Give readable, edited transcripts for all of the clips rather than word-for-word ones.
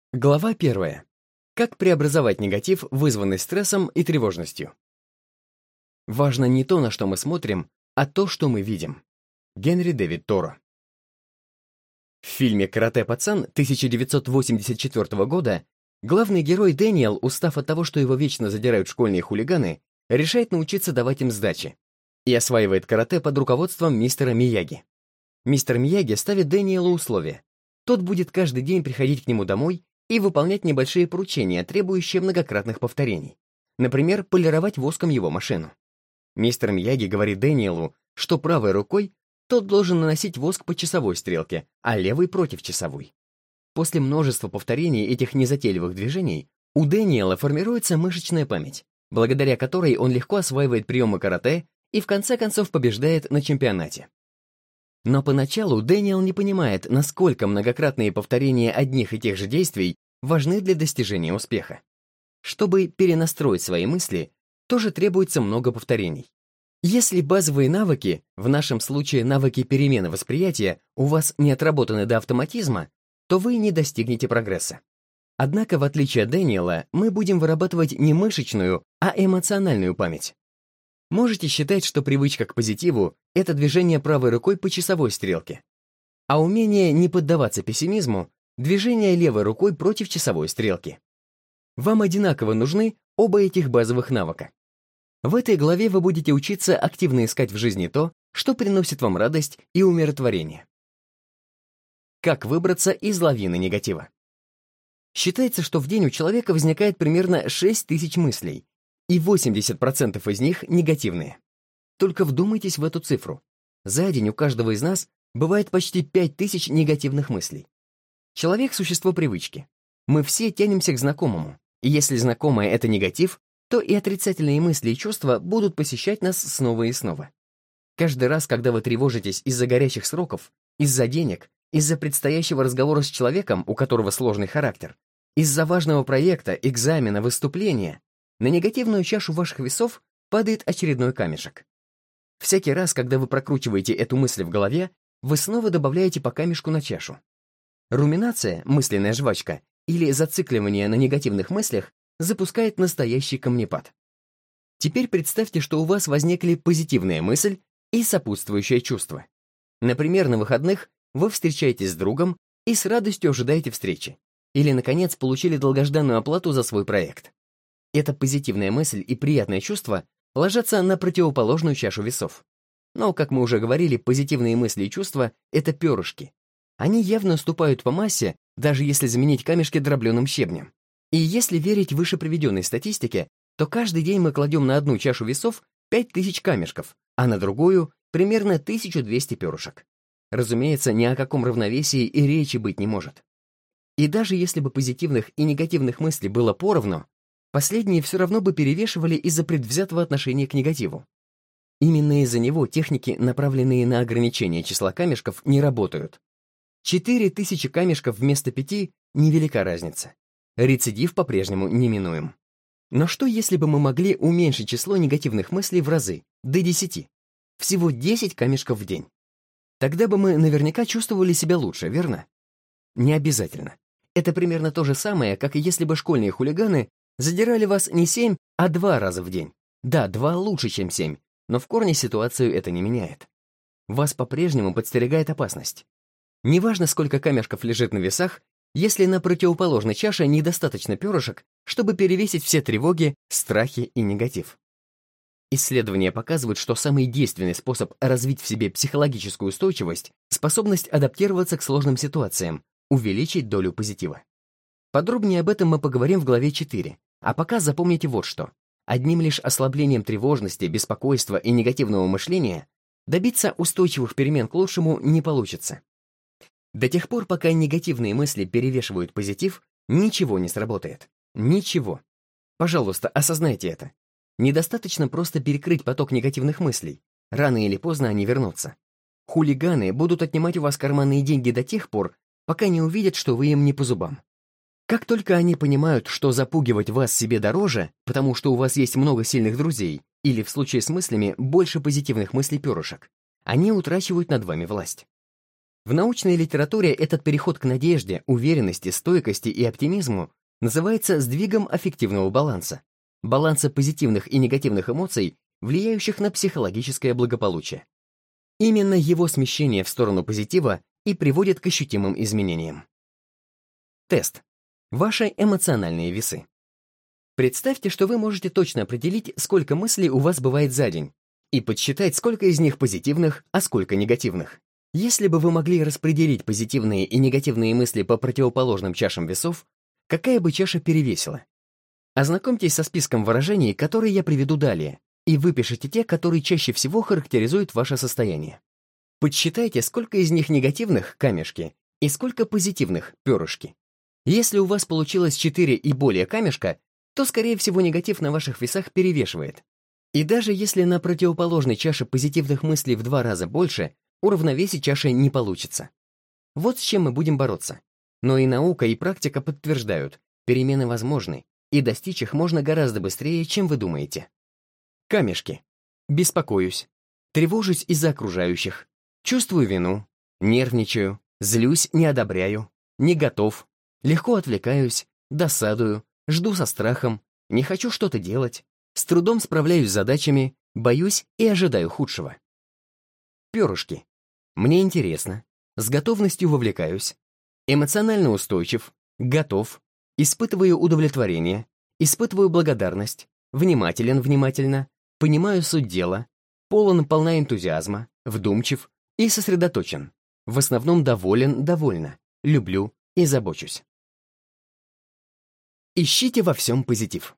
Глава 1. Как преобразовать негатив, вызванный стрессом и тревожностью. Важно не то, на что мы смотрим, а то, что мы видим. Генри Дэвид Торо. В фильме «Каратэ-пацан» 1984 года главный герой Дэниел, устав от того, что его вечно задирают школьные хулиганы, решает научиться давать им сдачи и осваивает каратэ под руководством мистера Мияги. Мистер Мияги ставит Дэниелу условия. Тот будет каждый день приходить к нему домой и выполнять небольшие поручения, требующие многократных повторений. Например, полировать воском его машину. Мистер Мияги говорит Дэниелу, что правой рукой тот должен наносить воск по часовой стрелке, а левой против часовой. После множества повторений этих незатейливых движений у Дэниела формируется мышечная память, благодаря которой он легко осваивает приемы каратэ и в конце концов побеждает на чемпионате. Но поначалу Дэниел не понимает, насколько многократные повторения одних и тех же действий важны для достижения успеха. Чтобы перенастроить свои мысли, тоже требуется много повторений. Если базовые навыки, в нашем случае навыки перемены восприятия, у вас не отработаны до автоматизма, то вы не достигнете прогресса. Однако, в отличие от Дэниела, мы будем вырабатывать не мышечную, а эмоциональную память. Можете считать, что привычка к позитиву — это движение правой рукой по часовой стрелке, а умение не поддаваться пессимизму — движение левой рукой против часовой стрелки. Вам одинаково нужны оба этих базовых навыка. В этой главе вы будете учиться активно искать в жизни то, что приносит вам радость и умиротворение. Как выбраться из лавины негатива? Считается, что в день у человека возникает примерно 6000 мыслей, и 80% из них негативные. Только вдумайтесь в эту цифру. За день у каждого из нас бывает почти 5000 негативных мыслей. Человек — существо привычки. Мы все тянемся к знакомому, и если знакомое — это негатив, то и отрицательные мысли и чувства будут посещать нас снова и снова. Каждый раз, когда вы тревожитесь из-за горячих сроков, из-за денег, из-за предстоящего разговора с человеком, у которого сложный характер, из-за важного проекта, экзамена, выступления, на негативную чашу ваших весов падает очередной камешек. Всякий раз, когда вы прокручиваете эту мысль в голове, вы снова добавляете по камешку на чашу. Руминация, мысленная жвачка, или зацикливание на негативных мыслях запускает настоящий камнепад. Теперь представьте, что у вас возникли позитивная мысль и сопутствующее чувство. Например, на выходных вы встречаетесь с другом и с радостью ожидаете встречи. Или, наконец, получили долгожданную оплату за свой проект. Эта позитивная мысль и приятное чувство ложатся на противоположную чашу весов. Но, как мы уже говорили, позитивные мысли и чувства — это перышки. Они явно уступают по массе, даже если заменить камешки дробленым щебнем. И если верить выше приведенной статистике, то каждый день мы кладем на одну чашу весов 5000 камешков, а на другую — примерно 1200 перышек. Разумеется, ни о каком равновесии и речи быть не может. И даже если бы позитивных и негативных мыслей было поровну, последние все равно бы перевешивали из-за предвзятого отношения к негативу. Именно из-за него техники, направленные на ограничение числа камешков, не работают. 4000 камешков вместо 5 — невелика разница. Рецидив по-прежнему неминуем. Но что, если бы мы могли уменьшить число негативных мыслей в разы, до 10? Всего 10 камешков в день. Тогда бы мы наверняка чувствовали себя лучше, верно? Не обязательно. Это примерно то же самое, как если бы школьные хулиганы задирали вас не 7, а 2 раза в день. Да, 2 лучше, чем 7, но в корне ситуацию это не меняет. Вас по-прежнему подстерегает опасность. Неважно, сколько камешков лежит на весах, если на противоположной чаше недостаточно перышек, чтобы перевесить все тревоги, страхи и негатив. Исследования показывают, что самый действенный способ развить в себе психологическую устойчивость — способность адаптироваться к сложным ситуациям, увеличить долю позитива. Подробнее об этом мы поговорим в главе 4, а пока запомните вот что. Одним лишь ослаблением тревожности, беспокойства и негативного мышления добиться устойчивых перемен к лучшему не получится. До тех пор, пока негативные мысли перевешивают позитив, ничего не сработает. Ничего. Пожалуйста, осознайте это. Недостаточно просто перекрыть поток негативных мыслей. Рано или поздно они вернутся. Хулиганы будут отнимать у вас карманные деньги до тех пор, пока не увидят, что вы им не по зубам. Как только они понимают, что запугивать вас себе дороже, потому что у вас есть много сильных друзей, или в случае с мыслями больше позитивных мыслей перышек, они утрачивают над вами власть. В научной литературе этот переход к надежде, уверенности, стойкости и оптимизму называется сдвигом аффективного баланса, баланса позитивных и негативных эмоций, влияющих на психологическое благополучие. Именно его смещение в сторону позитива и приводит к ощутимым изменениям. Тест. Ваши эмоциональные весы. Представьте, что вы можете точно определить, сколько мыслей у вас бывает за день, и подсчитать, сколько из них позитивных, а сколько негативных. Если бы вы могли распределить позитивные и негативные мысли по противоположным чашам весов, какая бы чаша перевесила? Ознакомьтесь со списком выражений, которые я приведу далее, и выпишите те, которые чаще всего характеризуют ваше состояние. Подсчитайте, сколько из них негативных — камешки, и сколько позитивных — перышки. Если у вас получилось 4 и более камешка, то, скорее всего, негатив на ваших весах перевешивает. И даже если на противоположной чаше позитивных мыслей в 2 раза больше, уравновесить чаши не получится. Вот с чем мы будем бороться. Но и наука, и практика подтверждают, перемены возможны, и достичь их можно гораздо быстрее, чем вы думаете. Камешки. Беспокоюсь. Тревожусь из-за окружающих. Чувствую вину. Нервничаю. Злюсь, не одобряю. Не готов. Легко отвлекаюсь. Досадую. Жду со страхом. Не хочу что-то делать. С трудом справляюсь с задачами. Боюсь и ожидаю худшего. Перышки. Мне интересно. С готовностью вовлекаюсь. Эмоционально устойчив. Готов. Испытываю удовлетворение. Испытываю благодарность. Внимательно. Понимаю суть дела. Полна энтузиазма. Вдумчив и сосредоточен. В основном довольна. Люблю и забочусь. Ищите во всем позитив.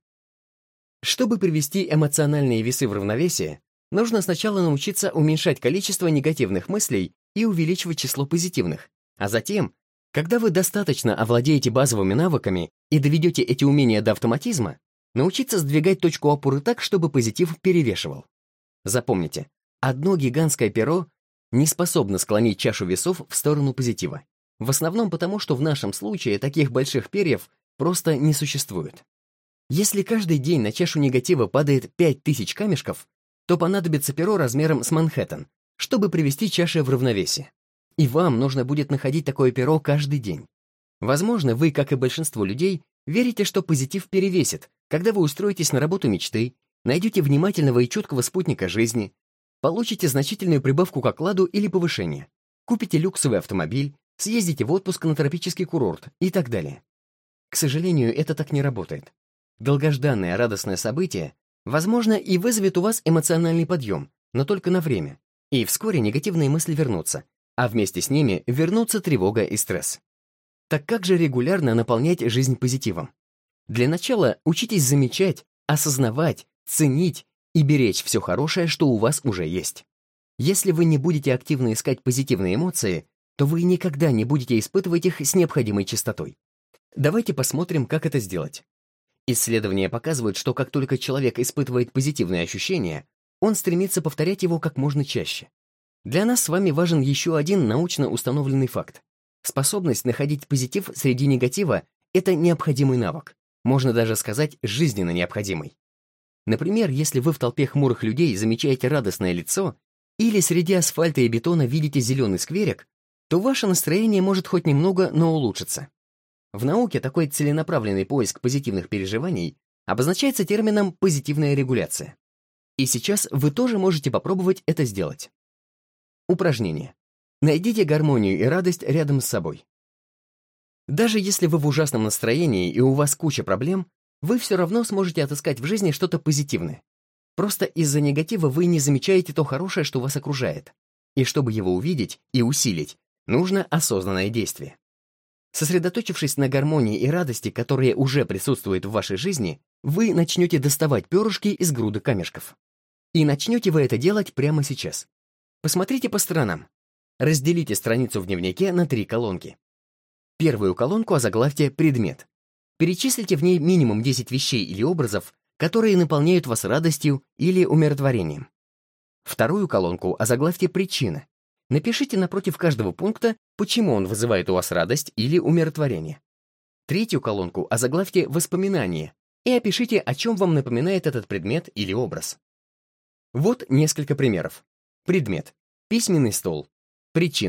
Чтобы привести эмоциональные весы в равновесие, нужно сначала научиться уменьшать количество негативных мыслей и увеличивать число позитивных, а затем, когда вы достаточно овладеете базовыми навыками и доведете эти умения до автоматизма, научиться сдвигать точку опоры так, чтобы позитив перевешивал. Запомните, одно гигантское перо не способно склонить чашу весов в сторону позитива. В основном потому, что в нашем случае таких больших перьев просто не существует. Если каждый день на чашу негатива падает 5000 камешков, то понадобится перо размером с Манхэттен, чтобы привести чаши в равновесие. И вам нужно будет находить такое перо каждый день. Возможно, вы, как и большинство людей, верите, что позитив перевесит, когда вы устроитесь на работу мечты, найдете внимательного и чуткого спутника жизни, получите значительную прибавку к окладу или повышение, купите люксовый автомобиль, съездите в отпуск на тропический курорт и так далее. К сожалению, это так не работает. Долгожданное радостное событие, возможно, и вызовет у вас эмоциональный подъем, но только на время, и вскоре негативные мысли вернутся, а вместе с ними вернутся тревога и стресс. Так как же регулярно наполнять жизнь позитивом? Для начала учитесь замечать, осознавать, ценить и беречь все хорошее, что у вас уже есть. Если вы не будете активно искать позитивные эмоции, то вы никогда не будете испытывать их с необходимой частотой. Давайте посмотрим, как это сделать. Исследования показывают, что как только человек испытывает позитивные ощущения, он стремится повторять его как можно чаще. Для нас с вами важен еще один научно установленный факт. Способность находить позитив среди негатива — это необходимый навык. Можно даже сказать, жизненно необходимый. Например, если вы в толпе хмурых людей замечаете радостное лицо или среди асфальта и бетона видите зеленый скверик, то ваше настроение может хоть немного, но улучшиться. В науке такой целенаправленный поиск позитивных переживаний обозначается термином «позитивная регуляция». И сейчас вы тоже можете попробовать это сделать. Упражнение. Найдите гармонию и радость рядом с собой. Даже если вы в ужасном настроении и у вас куча проблем, вы все равно сможете отыскать в жизни что-то позитивное. Просто из-за негатива вы не замечаете то хорошее, что вас окружает. И чтобы его увидеть и усилить, нужно осознанное действие. Сосредоточившись на гармонии и радости, которые уже присутствуют в вашей жизни, вы начнете доставать перышки из груды камешков. И начнете вы это делать прямо сейчас. Посмотрите по сторонам. Разделите страницу в дневнике на 3 колонки. Первую колонку озаглавьте «Предмет». Перечислите в ней минимум 10 вещей или образов, которые наполняют вас радостью или умиротворением. Вторую колонку озаглавьте «Причина». Напишите напротив каждого пункта, почему он вызывает у вас радость или умиротворение. Третью колонку озаглавьте «Воспоминания» и опишите, о чем вам напоминает этот предмет или образ. Вот несколько примеров. Предмет. Письменный стол. Причина.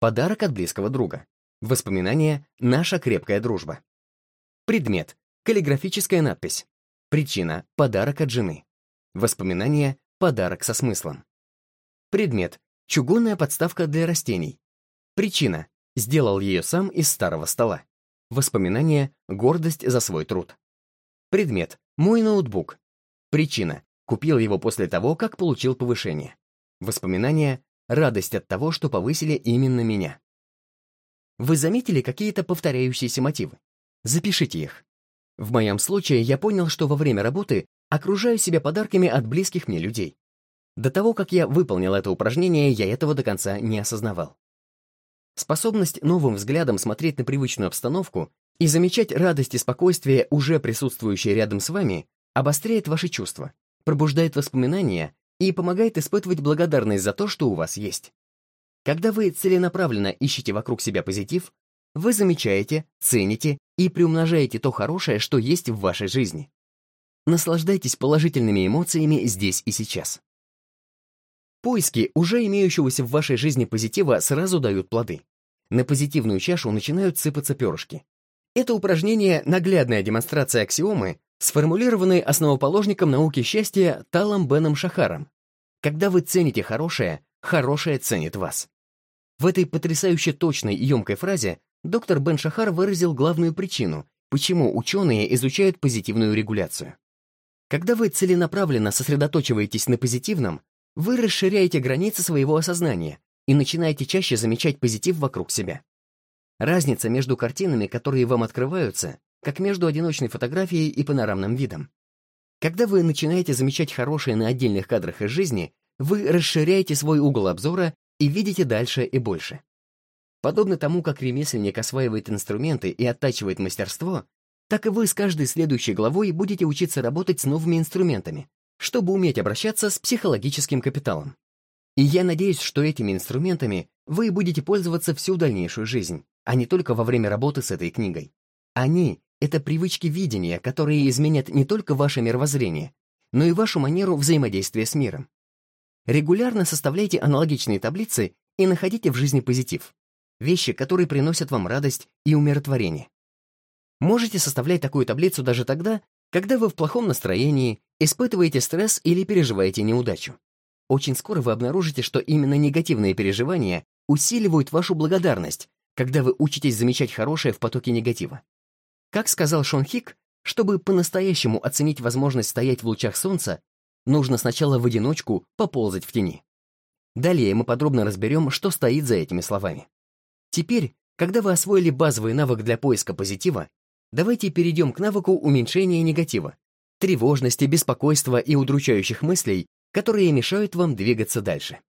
подарок от близкого друга. Воспоминание — наша крепкая дружба. Предмет — каллиграфическая надпись. Причина — подарок от жены. Воспоминание — подарок со смыслом. Предмет — чугунная подставка для растений. Причина — сделал ее сам из старого стола. Воспоминание — гордость за свой труд. Предмет — мой ноутбук. Причина — купил его после того, как получил повышение. Воспоминание — радость от того, что повысили именно меня. Вы заметили какие-то повторяющиеся мотивы? Запишите их. В моем случае я понял, что во время работы окружаю себя подарками от близких мне людей. До того, как я выполнил это упражнение, я этого до конца не осознавал. Способность новым взглядом смотреть на привычную обстановку и замечать радость и спокойствие, уже присутствующие рядом с вами, обостряет ваши чувства, пробуждает воспоминания и помогает испытывать благодарность за то, что у вас есть. Когда вы целенаправленно ищете вокруг себя позитив, вы замечаете, цените и приумножаете то хорошее, что есть в вашей жизни. Наслаждайтесь положительными эмоциями здесь и сейчас. Поиски уже имеющегося в вашей жизни позитива сразу дают плоды. На позитивную чашу начинают сыпаться перышки. Это упражнение — наглядная демонстрация аксиомы, сформулированной основоположником науки счастья Талом Беном Шахаром. Когда вы цените хорошее, хорошее ценит вас. В этой потрясающе точной и емкой фразе доктор Бен Шахар выразил главную причину, почему ученые изучают позитивную регуляцию. Когда вы целенаправленно сосредоточиваетесь на позитивном, вы расширяете границы своего осознания и начинаете чаще замечать позитив вокруг себя. Разница между картинами, которые вам открываются, как между одиночной фотографией и панорамным видом. Когда вы начинаете замечать хорошее на отдельных кадрах из жизни, вы расширяете свой угол обзора и видите дальше и больше. Подобно тому, как ремесленник осваивает инструменты и оттачивает мастерство, так и вы с каждой следующей главой будете учиться работать с новыми инструментами, чтобы уметь обращаться с психологическим капиталом. И я надеюсь, что этими инструментами вы будете пользоваться всю дальнейшую жизнь, а не только во время работы с этой книгой. Они — это привычки видения, которые изменят не только ваше мировоззрение, но и вашу манеру взаимодействия с миром. Регулярно составляйте аналогичные таблицы и находите в жизни позитив, вещи, которые приносят вам радость и умиротворение. Можете составлять такую таблицу даже тогда, когда вы в плохом настроении, испытываете стресс или переживаете неудачу. Очень скоро вы обнаружите, что именно негативные переживания усиливают вашу благодарность, когда вы учитесь замечать хорошее в потоке негатива. Как сказал Шон Хик, чтобы по-настоящему оценить возможность стоять в лучах солнца, нужно сначала в одиночку поползать в тени. Далее мы подробно разберем, что стоит за этими словами. Теперь, когда вы освоили базовый навык для поиска позитива, давайте перейдем к навыку уменьшения негатива, тревожности, беспокойства и удручающих мыслей, которые мешают вам двигаться дальше.